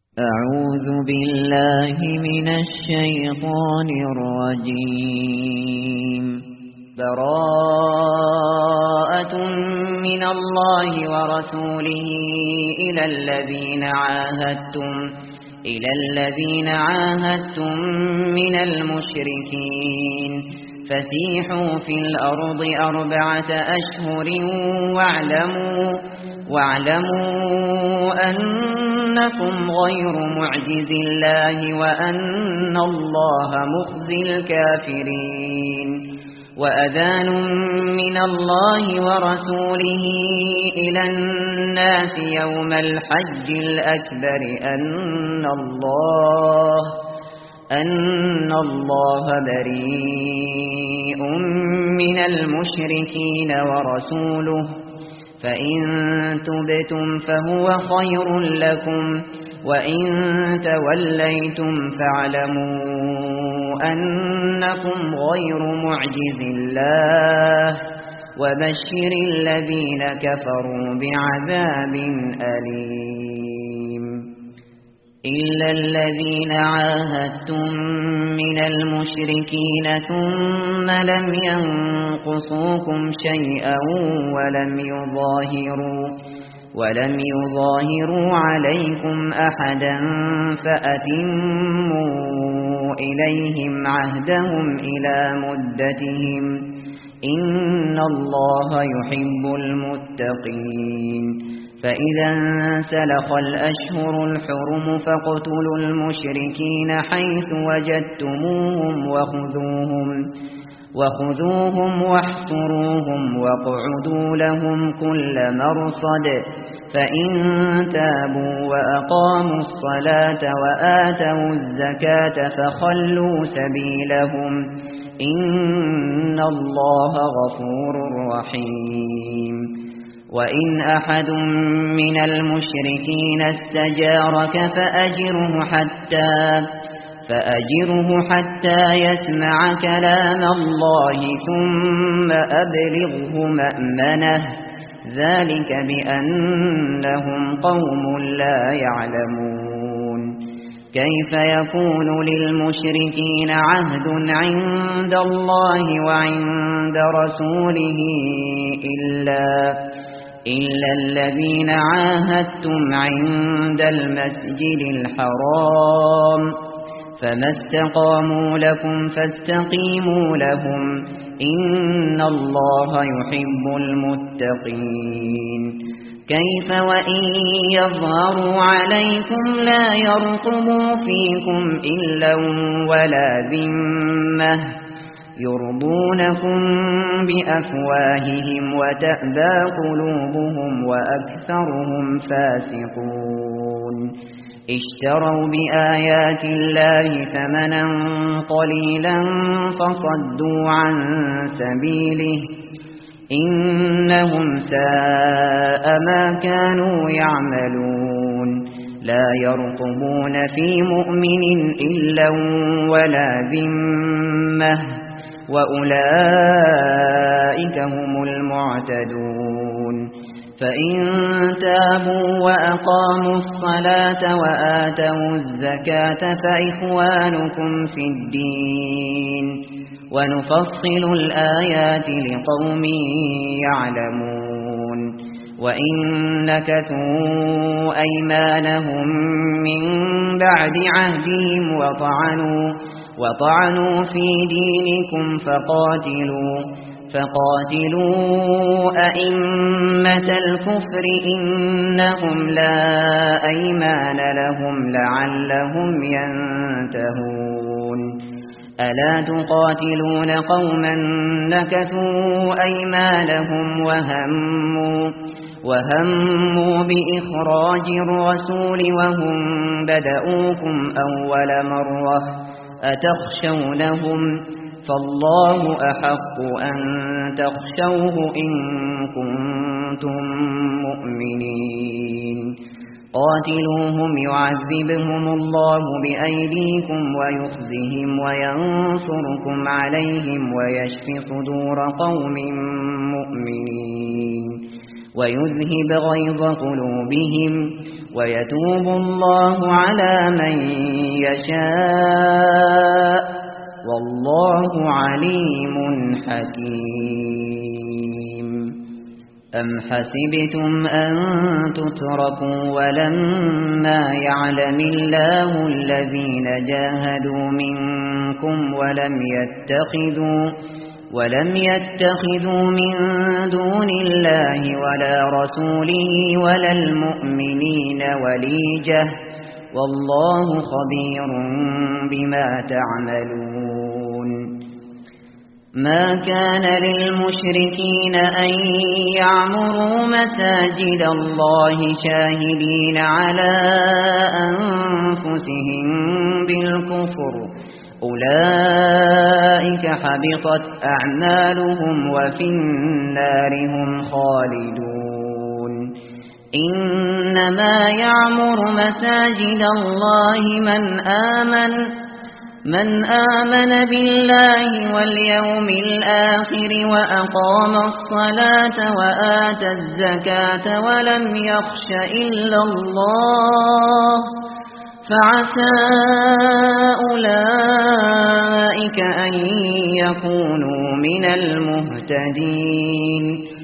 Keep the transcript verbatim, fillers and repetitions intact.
أعوذ بالله من الشيطان الرجيم. براءة من الله ورسوله إلى الذين عاهدتم إلى الذين عاهدتم من المشركين فسيحوا في الأرض أربعة أشهر واعلموا واعلموا أنكم غير معجز الله وأن الله مخزي الكافرين. وأذان من الله ورسوله إلى الناس يوم الحج الأكبر أن الله أن الله بريء من المشركين ورسوله فإن تبتم فهو خير لكم وإن توليتم فاعلموا أنكم غير معجز الله وبشر الذين كفروا بعذاب أليم. إلا الذين عاهدتم من المشركين ثم لم ينقصوكم شيئا ولم يظاهروا ولم يظاهروا عليكم أحدا فأتموا إليهم عهدهم إلى مدتهم إن الله يحب المتقين. فإذا انسلخ الأشهر الحرم فاقتلوا المشركين حيث وجدتموهم وخذوهم وخذوهم واحصروهم واقعدوا لهم كل مرصد فإن تابوا وأقاموا الصلاة وآتوا الزكاة فخلوا سبيلهم إن الله غفور رحيم. وإن أحد من المشركين استجارك فأجره حتى فأجره حتى يسمع كلام الله ثم أبلغه مأمنه ذلك بأنهم قوم لا يعلمون. كيف يكون للمشركين عهد عند الله وعند رسوله إلا إلا الذين عاهدتم عند المسجد الحرام فما استقاموا لكم فاستقيموا لهم إن الله يحب المتقين. كيف وإن يظهروا عليكم لا يرقبوا فيكم إلا ولا ذمة يرضونكم بأفواههم وتأبى قلوبهم وأكثرهم فاسقون. اشتروا بآيات الله ثمنا قليلا فصدوا عن سبيله إنهم ساء ما كانوا يعملون. لا يرقبون في مؤمن إلا ولا ذمة وأولئك هم المعتدون. فإن تابوا وأقاموا الصلاة وآتوا الزكاة فإخوانكم في الدين ونفصل الآيات لقوم يعلمون. وإن نكثوا أيمانهم من بعد عهدهم وطعنوا وطعنوا في دينكم فقاتلوا فقاتلوا أئمة الكفر إنهم لا أيمان لهم لعلهم ينتهون. ألا تقاتلون قوما نكثوا أيمانهم وهموا وهموا بإخراج الرسول وهم بدؤوكم أول مرة أتخشونهم فالله أحق أن تخشوه إن كنتم مؤمنين. قاتلوهم يعذبهم الله بأيديكم ويخزهم وينصركم عليهم ويشف صدور قوم مؤمنين ويذهب غيظ قلوبهم ويتوب الله على من يشاء والله عليم حكيم. أم حسبتم أن تتركوا ولما يعلم الله الذين جاهدوا منكم ولم يتخذوا ولم يتخذوا من دون الله ولا رسوله ولا المؤمنين وليجة والله خبير بما تعملون. ما كان للمشركين أن يعمروا مساجد الله شاهدين على أنفسهم بالكفر أولئك حبطت أعمالهم وفي النار هم خالدون. إنما يعمر مساجد الله من آمن من آمن بالله واليوم الآخر وأقام الصلاة وآتى الزكاة ولم يخش إلا الله فعسى أولئك أن يكونوا من المهتدين.